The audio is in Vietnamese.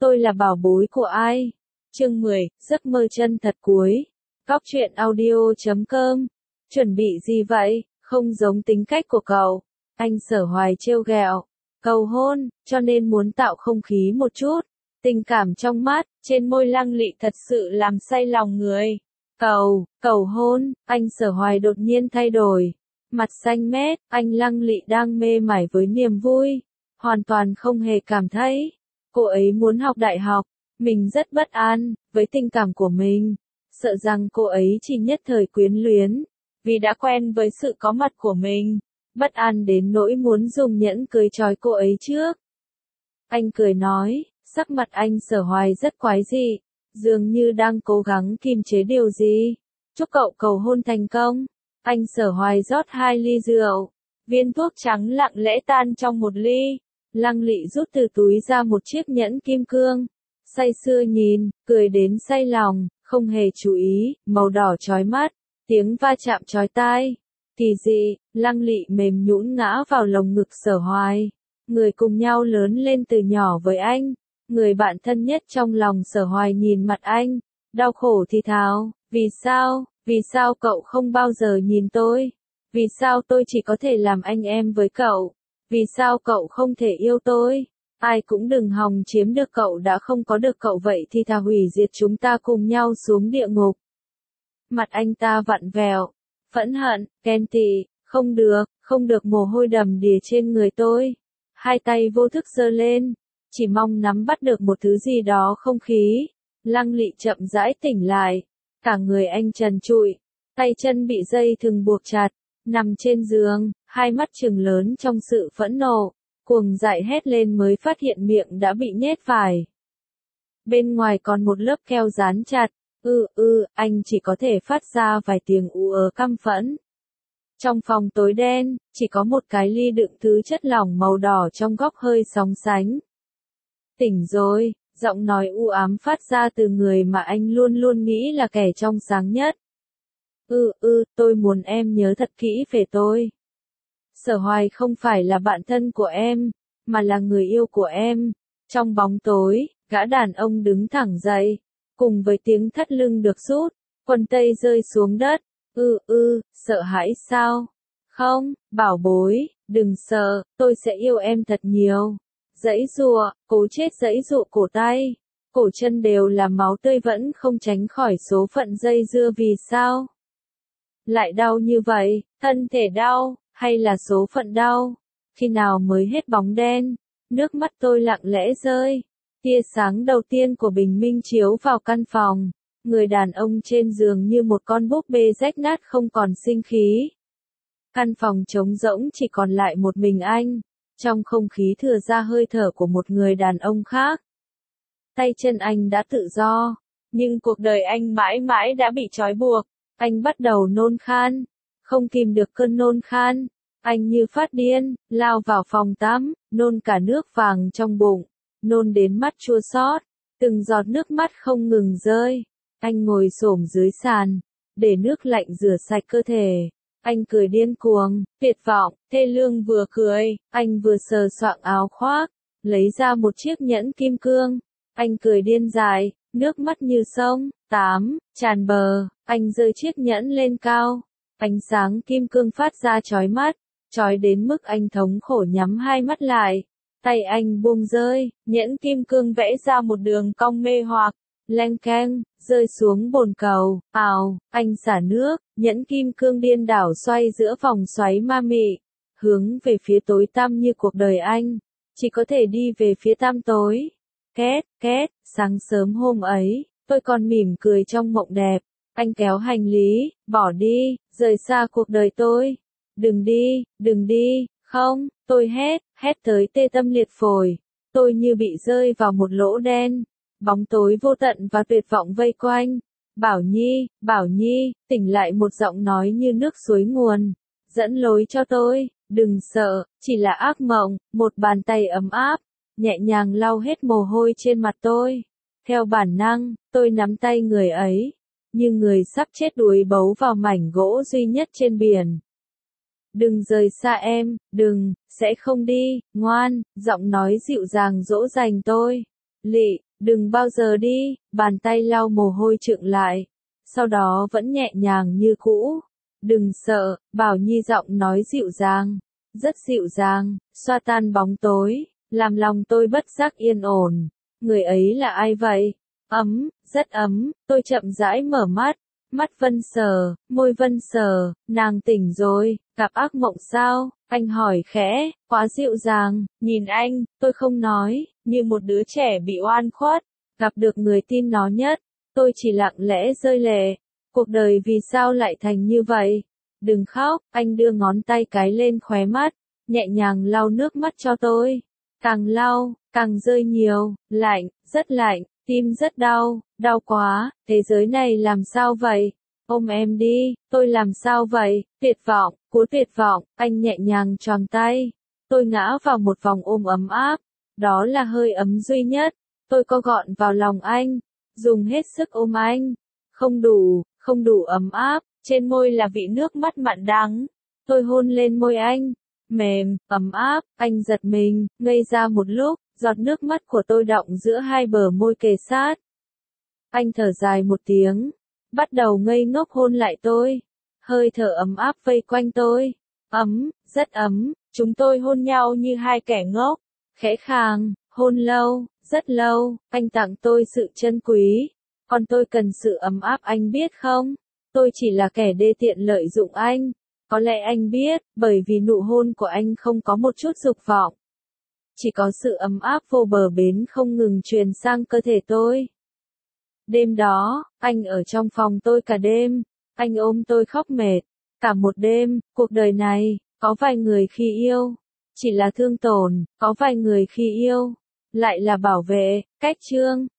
tôi là bảo bối của ai? Chương 10, giấc mơ chân thật cuối. Góc truyện audio.com. Chuẩn bị gì vậy? Không giống tính cách của cậu. Anh Sở Hoài trêu ghẹo. Cầu hôn, cho nên muốn tạo không khí một chút. Tình cảm trong mắt, trên môi Lăng Lị thật sự làm say lòng người. Cầu hôn, anh Sở Hoài đột nhiên thay đổi. Mặt xanh mét, anh Lăng Lị đang mê mải với niềm vui. Hoàn toàn không hề cảm thấy. Cô ấy muốn học đại học. Mình rất bất an với tình cảm của mình. Sợ rằng cô ấy chỉ nhất thời quyến luyến. Vì đã quen với sự có mặt của mình. Bất an đến nỗi muốn dùng nhẫn cưới trói cô ấy trước. Anh cười nói, sắc mặt anh Sở Hoài rất quái dị. Dường như đang cố gắng kiềm chế điều gì. Chúc cậu cầu hôn thành công. Anh Sở Hoài rót 2 ly rượu. Viên thuốc trắng lặng lẽ tan trong một ly. Lăng Lị rút từ túi ra một chiếc nhẫn kim cương. Say sưa nhìn, cười đến say lòng, không hề chú ý, màu đỏ chói mắt, tiếng va chạm chói tai. Kỳ dị, Lăng Lị mềm nhũn ngã vào lồng ngực Sở Hoài. Người cùng nhau lớn lên từ nhỏ với anh. Người bạn thân nhất trong lòng Sở Hoài nhìn mặt anh. Đau khổ thì thào, vì sao cậu không bao giờ nhìn tôi? Vì sao tôi chỉ có thể làm anh em với cậu? Vì sao cậu không thể yêu tôi? Ai cũng đừng hòng chiếm được cậu đã không có được cậu vậy thì thà hủy diệt chúng ta cùng nhau xuống địa ngục. Mặt anh ta vặn vẹo, phẫn hận, ghen tị, không được mồ hôi đầm đìa trên người tôi. Hai tay vô thức giơ lên, chỉ mong nắm bắt được một thứ gì đó không khí. Lăng Lị chậm rãi tỉnh lại, cả người anh trần trụi, tay chân bị dây thừng buộc chặt, nằm trên giường, hai mắt trừng lớn trong sự phẫn nộ. Cuồng dại hét lên mới phát hiện miệng đã bị nhét vải. Bên ngoài còn một lớp keo dán chặt. Anh chỉ có thể phát ra vài tiếng căm phẫn. Trong phòng tối đen, chỉ có một cái ly đựng thứ chất lỏng màu đỏ trong góc hơi sóng sánh. Tỉnh rồi, giọng nói u ám phát ra từ người mà anh luôn luôn nghĩ là kẻ trong sáng nhất. Tôi muốn em nhớ thật kỹ về tôi. Sở Hoài không phải là bạn thân của em, mà là người yêu của em. Trong bóng tối, gã đàn ông đứng thẳng dậy, cùng với tiếng thắt lưng được rút, quần tây rơi xuống đất. Sợ hãi sao? Không, bảo bối, đừng sợ, tôi sẽ yêu em thật nhiều. Giãy giụa, cố chết giãy giụa cổ tay, cổ chân đều là máu tươi vẫn không tránh khỏi số phận dây dưa vì sao? Lại đau như vậy, thân thể đau, hay là số phận đau? Khi nào mới hết bóng đen? Nước mắt tôi lặng lẽ rơi. Tia sáng đầu tiên của bình minh chiếu vào căn phòng. Người đàn ông trên giường như một con búp bê rách nát không còn sinh khí. Căn phòng trống rỗng chỉ còn lại một mình anh. Trong không khí thừa ra hơi thở của một người đàn ông khác. Tay chân anh đã tự do, nhưng cuộc đời anh mãi mãi đã bị trói buộc. Anh bắt đầu nôn khan. Không kìm được cơn nôn khan. Anh như phát điên, lao vào phòng tắm, nôn cả nước vàng trong bụng. Nôn đến mắt chua xót, từng giọt nước mắt không ngừng rơi. Anh ngồi xổm dưới sàn, để nước lạnh rửa sạch cơ thể. Anh cười điên cuồng, tuyệt vọng, thê lương vừa cười, anh vừa sờ soạng áo khoác, lấy ra một chiếc nhẫn kim cương. Anh cười điên dại, nước mắt như sông, tràn bờ, anh giơ chiếc nhẫn lên cao. Ánh sáng kim cương phát ra chói mắt, chói đến mức anh thống khổ nhắm hai mắt lại. Tay anh buông rơi, nhẫn kim cương vẽ ra một đường cong mê hoặc, leng keng, rơi xuống bồn cầu, anh xả nước, nhẫn kim cương điên đảo xoay giữa vòng xoáy ma mị, hướng về phía tối tăm như cuộc đời anh, chỉ có thể đi về phía tăm tối. Két, sáng sớm hôm ấy, tôi còn mỉm cười trong mộng đẹp, anh kéo hành lý, bỏ đi, rời xa cuộc đời tôi. Đừng đi, không, tôi hét tới tê tâm liệt phổi. Tôi như bị rơi vào một lỗ đen. Bóng tối vô tận và tuyệt vọng vây quanh. Bảo Nhi, tỉnh lại, một giọng nói như nước suối nguồn. Dẫn lối cho tôi, đừng sợ, chỉ là ác mộng. Một bàn tay ấm áp, nhẹ nhàng lau hết mồ hôi trên mặt tôi. Theo bản năng, tôi nắm tay người ấy. Như người sắp chết đuối bấu vào mảnh gỗ duy nhất trên biển. Đừng rời xa em, đừng, sẽ không đi, ngoan, giọng nói dịu dàng dỗ dành tôi. Đừng bao giờ đi, bàn tay lau mồ hôi trượng lại. Sau đó vẫn nhẹ nhàng như cũ. Đừng sợ, Bảo Nhi giọng nói dịu dàng. Rất dịu dàng, xoa tan bóng tối, làm lòng tôi bất giác yên ổn. Người ấy là ai vậy? Ấm, rất ấm, tôi chậm rãi mở mắt. Mắt Vân sờ, môi Vân sờ, nàng tỉnh rồi, gặp ác mộng sao? Anh hỏi khẽ, quá dịu dàng, nhìn anh, tôi không nói, như một đứa trẻ bị oan khuất, gặp được người tin nó nhất, tôi chỉ lặng lẽ rơi lệ. Cuộc đời vì sao lại thành như vậy? Đừng khóc, anh đưa ngón tay cái lên khóe mắt, nhẹ nhàng lau nước mắt cho tôi. Càng lau, càng rơi nhiều, lạnh, rất lạnh, tim rất đau, đau quá, thế giới này làm sao vậy? Ôm em đi, tôi làm sao vậy? Tuyệt vọng, cú tuyệt vọng, anh nhẹ nhàng choàng tay. Tôi ngã vào một vòng ôm ấm áp, đó là hơi ấm duy nhất. Tôi co gọn vào lòng anh, dùng hết sức ôm anh. Không đủ ấm áp, trên môi là vị nước mắt mặn đắng. Tôi hôn lên môi anh, mềm, ấm áp, anh giật mình, ngây ra một lúc, giọt nước mắt của tôi đọng giữa hai bờ môi kề sát. Anh thở dài một tiếng, bắt đầu ngây ngốc hôn lại tôi. Hơi thở ấm áp vây quanh tôi. Ấm, rất ấm, chúng tôi hôn nhau như hai kẻ ngốc. Khẽ khàng, hôn lâu, rất lâu, anh tặng tôi sự trân quý. Còn tôi cần sự ấm áp anh biết không? Tôi chỉ là kẻ đê tiện lợi dụng anh. Có lẽ anh biết, bởi vì nụ hôn của anh không có một chút dục vọng. Chỉ có sự ấm áp vô bờ bến không ngừng truyền sang cơ thể tôi. Đêm đó, anh ở trong phòng tôi cả đêm. Anh ôm tôi khóc mệt. Cả một đêm, cuộc đời này, có vài người khi yêu, chỉ là thương tổn, có vài người khi yêu, lại là bảo vệ. Cách chương